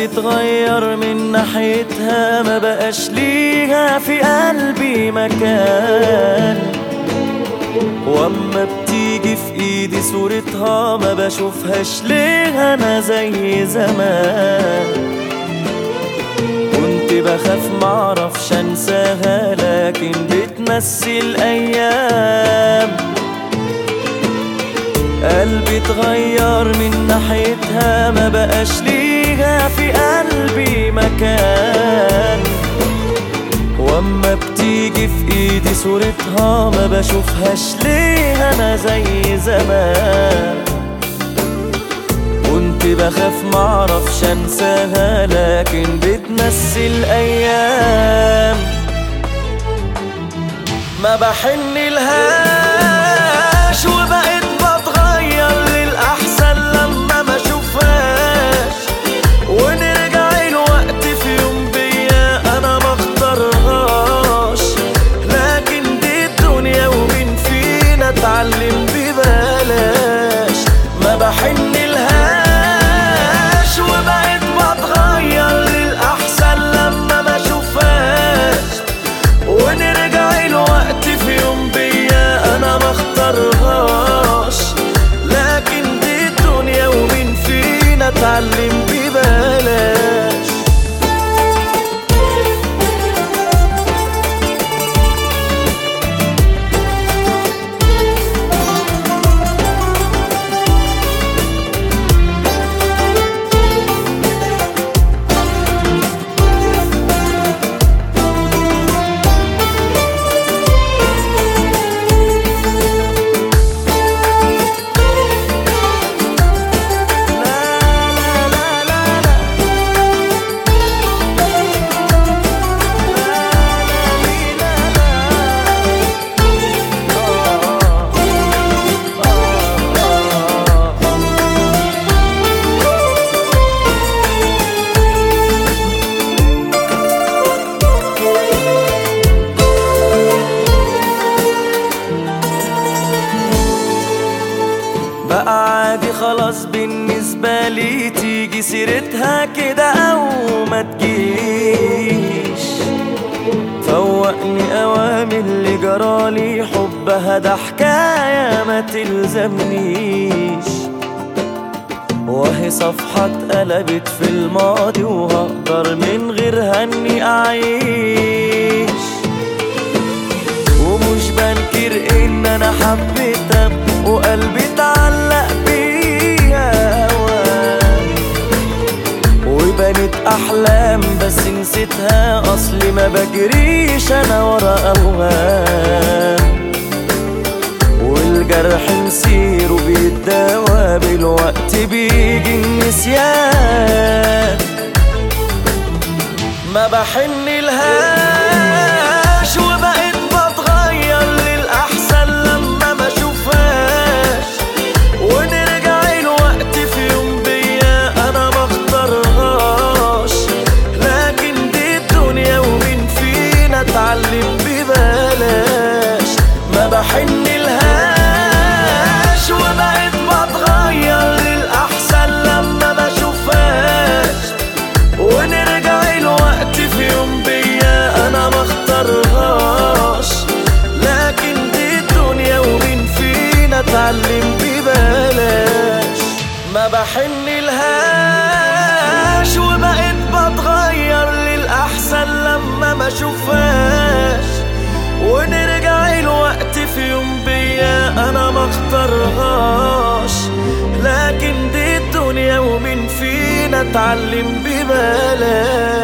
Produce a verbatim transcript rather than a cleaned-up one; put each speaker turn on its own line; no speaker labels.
اتغير من ناحيتها، ما بقاش ليها في قلبي مكان. واما بتيجي في ايدي صورتها ما بشوفهاش ليه انا زي زمان. كنت بخاف معرفش انساها لكن بتمثل ايام. قلبي اتغير من ناحيتها، ما بقاش ليها في قلبي مكان. واما بتيجي في ايدي صورتها ما بشوفهاش ليه انا زي زمان. كنت بخاف معرفش انساها لكن بتمثل ايام. ما بحن لهاش وبقيت بتغير للأحسن لما ما اشوفهاش، ونرجع الوقت في يوم بيا انا ما اختارهاش. لكن دي الدنيا ومين فينا اتعلم ببلاش. ما بحن لهاش وبقيت بتغير للأحسن لما ما اشوفهاش، ونرجع الوقت في يوم بيا انا ما اختارهاش. لكن دي الدنيا ومين فينا اتعلم ببلاش. بقى عادي خلاص بالنسبة لي تيجي سيرتها كده أو ما تجيش. فوقني أوامر اللي جرالي، حبها ده حكاية ما تلزمنيش. وهي صفحة اتقلبت في الماضي وهقدر من غيرها اني أعيش. ومش بنكر ان انا حبيتها وقلبي اتعلق بيها هواك، وبنت احلام بس نسيتها. اصلي ما بجريش انا ورا اوهام، والجرح مسيره بيتداوى بالوقت بيجي النسيان. ما بحن لهاش وبقيت بتغير للأحسن لما ما اشوفهاش، ونرجع الوقت في يوم بيا انا ما اختارهاش. لكن دي الدنيا ومين فينا اتعلم ببلاش. ما بحن لهاش وبقيت بتغير للأحسن لما ما اشوفهاش، ونرجع الوقت في يوم بيا انا ما اختارهاش. لكن دي الدنيا ومين فينا اتعلم ببلاش. ما بحن لهاش وبقيت بتغير للأحسن لما ما اشوفهاش، ونرجع الوقت في يوم بيا انا ما اختارهاش. لكن دي الدنيا ومين فينا اتعلم ببلاش.